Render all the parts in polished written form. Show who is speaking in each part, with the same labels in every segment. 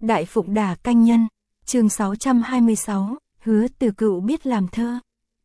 Speaker 1: Đại Phụng Đà Canh Nhân, chương 626, Hứa Từ Cựu biết làm thơ.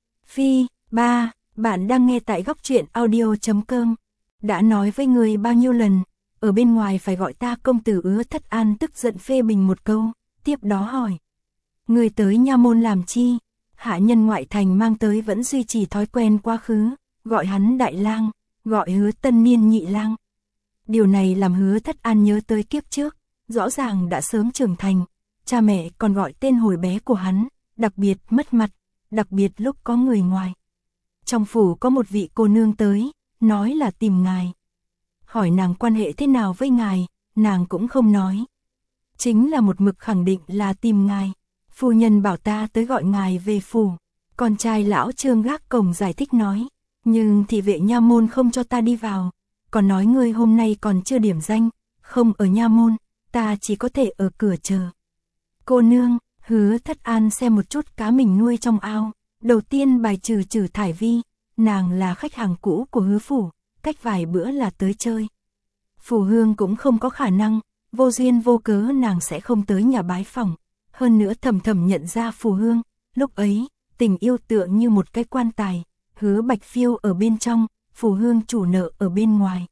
Speaker 1: Phi, ba, bạn đang nghe tại góc truyện audio.com. Đã nói với người bao nhiêu lần, ở bên ngoài phải gọi ta công tử. Hứa Thất An tức giận phê bình một câu, tiếp đó hỏi. Người tới nha môn làm chi? Hạ nhân ngoại thành mang tới vẫn duy trì thói quen quá khứ, gọi hắn đại lang, gọi Hứa tân niên nhị lang. Điều này làm Hứa Thất An nhớ tới kiếp trước, rõ ràng đã sớm trưởng thành, cha mẹ còn gọi tên hồi bé của hắn, đặc biệt mất mặt, đặc biệt lúc có người ngoài. Trong phủ có một vị cô nương tới, nói là tìm ngài. Hỏi nàng quan hệ thế nào với ngài, nàng cũng không nói. Chính là một mực khẳng định là tìm ngài. Phu nhân bảo ta tới gọi ngài về phủ. Con trai lão Trương gác cổng giải thích nói, nhưng thị vệ nha môn không cho ta đi vào, còn nói ngươi hôm nay còn chưa điểm danh, không ở nha môn, ta chỉ có thể ở cửa chờ. Cô nương, Hứa Thất An xem một chút cá mình nuôi trong ao, đầu tiên bài trừ Trử Thải Vi, nàng là khách hàng cũ của Hứa phủ, cách vài bữa là tới chơi. Phủ Hương cũng không có khả năng, vô duyên vô cớ nàng sẽ không tới nhà bái phỏng. Hơn nữa thầm thầm nhận ra Phù Hương, lúc ấy, tình yêu tựa như một cái quan tài, Hứa Bạch Phiêu ở bên trong, Phù Hương chủ nợ ở bên ngoài.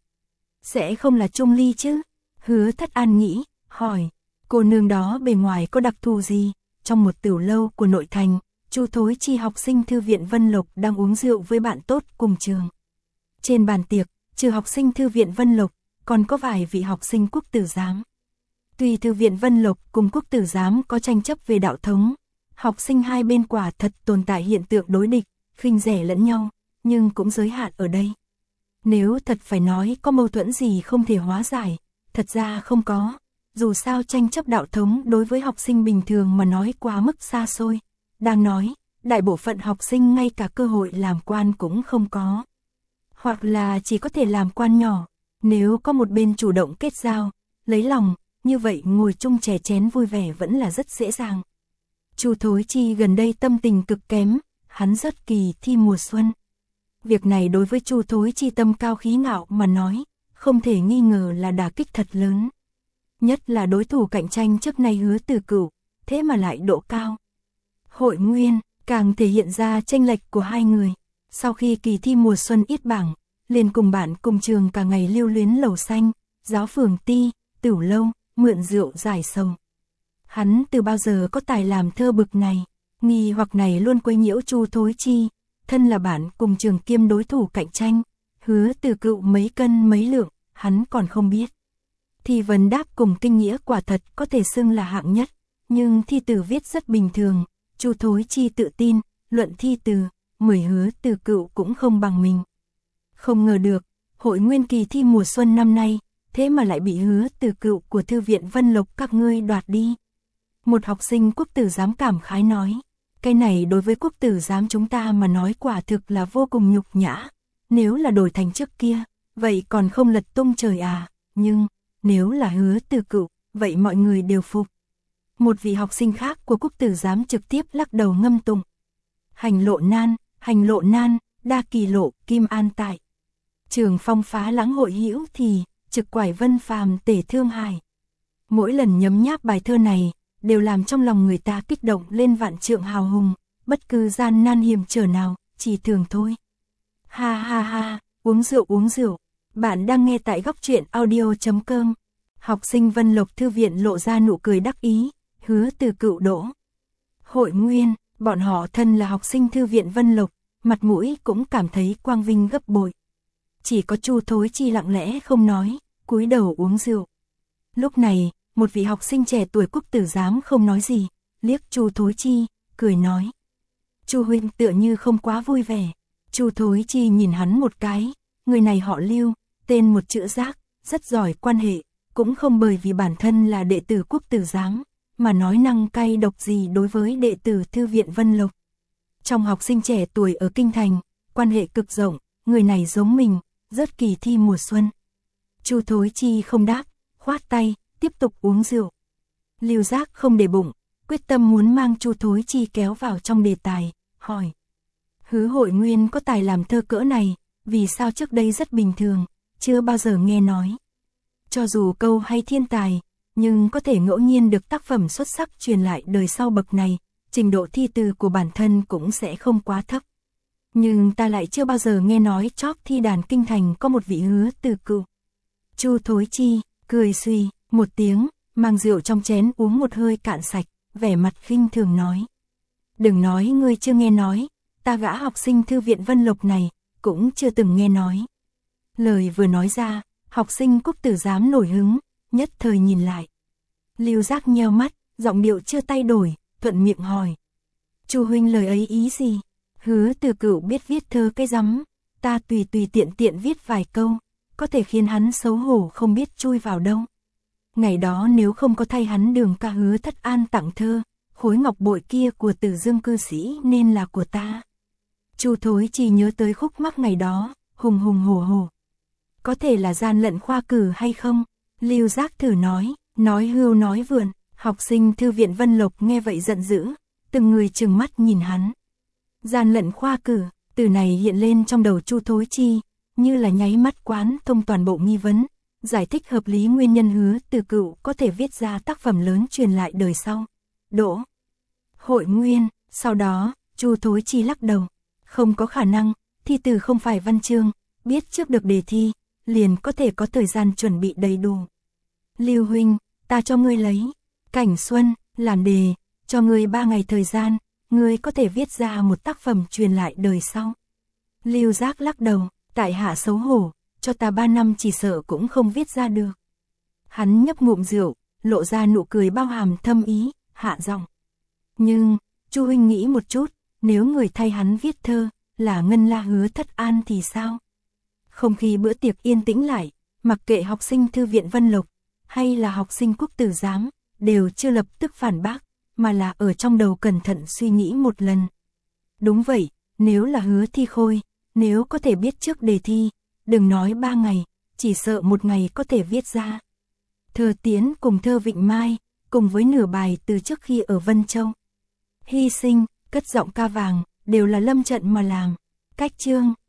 Speaker 1: Sẽ không là Trung Ly chứ? Hứa Thất An nghĩ, hỏi, cô nương đó bề ngoài có đặc thù gì? Trong một tiểu lâu của nội thành, Chu Thối Chi học sinh thư viện Vân Lộc đang uống rượu với bạn tốt cùng trường. Trên bàn tiệc, trừ học sinh thư viện Vân Lộc, còn có vài vị học sinh Quốc tử giám. Tuy thư viện Vân Lộc cùng Quốc tử giám có tranh chấp về đạo thống, học sinh hai bên quả thật tồn tại hiện tượng đối địch, khinh rẻ lẫn nhau, nhưng cũng giới hạn ở đây. Nếu thật phải nói có mâu thuẫn gì không thể hóa giải, thật ra không có. Dù sao tranh chấp đạo thống đối với học sinh bình thường mà nói quá mức xa xôi. Đang nói, đại bộ phận học sinh ngay cả cơ hội làm quan cũng không có. Hoặc là chỉ có thể làm quan nhỏ, nếu có một bên chủ động kết giao, lấy lòng, như vậy ngồi chung chè chén vui vẻ vẫn là rất dễ dàng. Chu Thối Chi gần đây tâm tình cực kém, hắn rớt kỳ thi mùa xuân. Việc này đối với Chu Thối Chi tâm cao khí ngạo mà nói, không thể nghi ngờ là đả kích thật lớn. Nhất là đối thủ cạnh tranh trước nay Hứa Từ Cựu, thế mà lại độ cao. Hội Nguyên, càng thể hiện ra chênh lệch của hai người. Sau khi kỳ thi mùa xuân ít bảng, liền cùng bạn cùng trường cả ngày lưu luyến lầu xanh, giáo phường ti, tửu lâu, mượn rượu giải sầu. Hắn từ bao giờ có tài làm thơ bực này, nghi hoặc này luôn quấy nhiễu Chu Thối Chi, thân là bạn cùng trường kiêm đối thủ cạnh tranh, Hứa Từ Cựu mấy cân mấy lượng, hắn còn không biết. Thi vấn đáp cùng kinh nghĩa quả thật có thể xưng là hạng nhất, nhưng thi từ viết rất bình thường, Chu Thối Chi tự tin, luận thi từ, 10 Hứa Từ Cựu cũng không bằng mình. Không ngờ được, hội nguyên kỳ thi mùa xuân năm nay, thế mà lại bị Hứa Từ Cựu của thư viện Vân Lộc các ngươi đoạt đi. Một học sinh Quốc tử giám cảm khái nói, cái này đối với Quốc tử giám chúng ta mà nói quả thực là vô cùng nhục nhã. Nếu là đổi thành trước kia, vậy còn không lật tung trời à, nhưng nếu là Hứa Từ Cựu, vậy mọi người đều phục. Một vị học sinh khác của Quốc tử giám trực tiếp lắc đầu ngâm tụng. Hành lộ nan, đa kỳ lộ, kim an tại. Trường phong phá lãng hội hữu thì, trực quải vân phàm tể thương hải. Mỗi lần nhấm nháp bài thơ này, đều làm trong lòng người ta kích động lên vạn trượng hào hùng, bất cứ gian nan hiểm trở nào, chỉ thường thôi. Ha ha ha, uống rượu. Bạn đang nghe tại góc truyện audio.com. Học sinh Vân Lộc thư viện lộ ra nụ cười đắc ý, Hứa Từ Cựu đỗ. Hội Nguyên, bọn họ thân là học sinh thư viện Vân Lộc, mặt mũi cũng cảm thấy quang vinh gấp bội. Chỉ có Chu Thối Chi lặng lẽ không nói, cúi đầu uống rượu. Lúc này, một vị học sinh trẻ tuổi Quốc tử giám không nói gì, liếc Chu Thối Chi, cười nói. Chu huynh tựa như không quá vui vẻ. Chu Thối Chi nhìn hắn một cái, người này họ Lưu, tên một chữ Giác, rất giỏi quan hệ, cũng không bởi vì bản thân là đệ tử Quốc tử giám, mà nói năng cay độc gì đối với đệ tử thư viện Vân Lộc. Trong học sinh trẻ tuổi ở Kinh Thành, quan hệ cực rộng, người này giống mình, rớt kỳ thi mùa xuân. Chu Thối Chi không đáp, khoát tay, tiếp tục uống rượu. Lưu Giác không để bụng, quyết tâm muốn mang Chu Thối Chi kéo vào trong đề tài, hỏi. Hứa Hội Nguyên có tài làm thơ cỡ này, vì sao trước đây rất bình thường, chưa bao giờ nghe nói. Cho dù câu hay thiên tài, nhưng có thể ngẫu nhiên được tác phẩm xuất sắc truyền lại đời sau bậc này, trình độ thi từ của bản thân cũng sẽ không quá thấp. Nhưng ta lại chưa bao giờ nghe nói chóp thi đàn kinh thành có một vị Hứa Từ Cựu. Chu Thối Chi cười suy một tiếng, mang rượu trong chén uống một hơi cạn sạch, vẻ mặt khinh thường nói. Đừng nói ngươi chưa nghe nói, ta gã học sinh thư viện Vân Lộc này, cũng chưa từng nghe nói. Lời vừa nói ra, học sinh Cúc Tử Giám nổi hứng, nhất thời nhìn lại. Lưu Giác nheo mắt, giọng điệu chưa thay đổi, thuận miệng hỏi. Chu huynh lời ấy ý gì? Hứa Từ Cựu biết viết thơ cái rắm, ta tùy tiện viết vài câu, có thể khiến hắn xấu hổ không biết chui vào đâu. Ngày đó nếu không có thay hắn Đường ca Hứa Thất An tặng thơ, khối ngọc bội kia của Từ Dương cư sĩ nên là của ta. Chu Thối chỉ nhớ tới khúc mắc ngày đó, hùng hổ hổ. Có thể là gian lận khoa cử hay không? Lưu Giác thử nói hưu nói vượn. Học sinh thư viện Vân Lộc nghe vậy giận dữ, từng người trừng mắt nhìn hắn. Gian lận khoa cử, từ này hiện lên trong đầu Chu Thối Chi, như là nháy mắt quán thông toàn bộ nghi vấn, giải thích hợp lý nguyên nhân Hứa Từ Cựu có thể viết ra tác phẩm lớn truyền lại đời sau. Đỗ Hội Nguyên, sau đó, Chu Thối Chi lắc đầu, không có khả năng, thi từ không phải văn chương, biết trước được đề thi, liền có thể có thời gian chuẩn bị đầy đủ. Lưu huynh, ta cho ngươi lấy Cảnh Xuân làm đề, cho ngươi 3 ngày thời gian, ngươi có thể viết ra một tác phẩm truyền lại đời sau. Lưu Giác lắc đầu, tại hạ xấu hổ, cho ta 3 năm chỉ sợ cũng không viết ra được. Hắn nhấp ngụm rượu, lộ ra nụ cười bao hàm thâm ý, hạ giọng. Nhưng, Chu huynh nghĩ một chút, nếu người thay hắn viết thơ, là Ngân La Hứa Thất An thì sao? Không khí bữa tiệc yên tĩnh lại, mặc kệ học sinh thư viện Vân Lộc, hay là học sinh Cúc Tử Giám, đều chưa lập tức phản bác, mà là ở trong đầu cẩn thận suy nghĩ một lần. Đúng vậy, nếu là Hứa Thi Khôi, nếu có thể biết trước đề thi, đừng nói 3 ngày, chỉ sợ 1 ngày có thể viết ra. Thơ Tiến cùng thơ Vịnh Mai, cùng với nửa bài từ trước khi ở Vân Châu. Hy sinh, cất giọng ca vàng, đều là lâm trận mà làm. Cách chương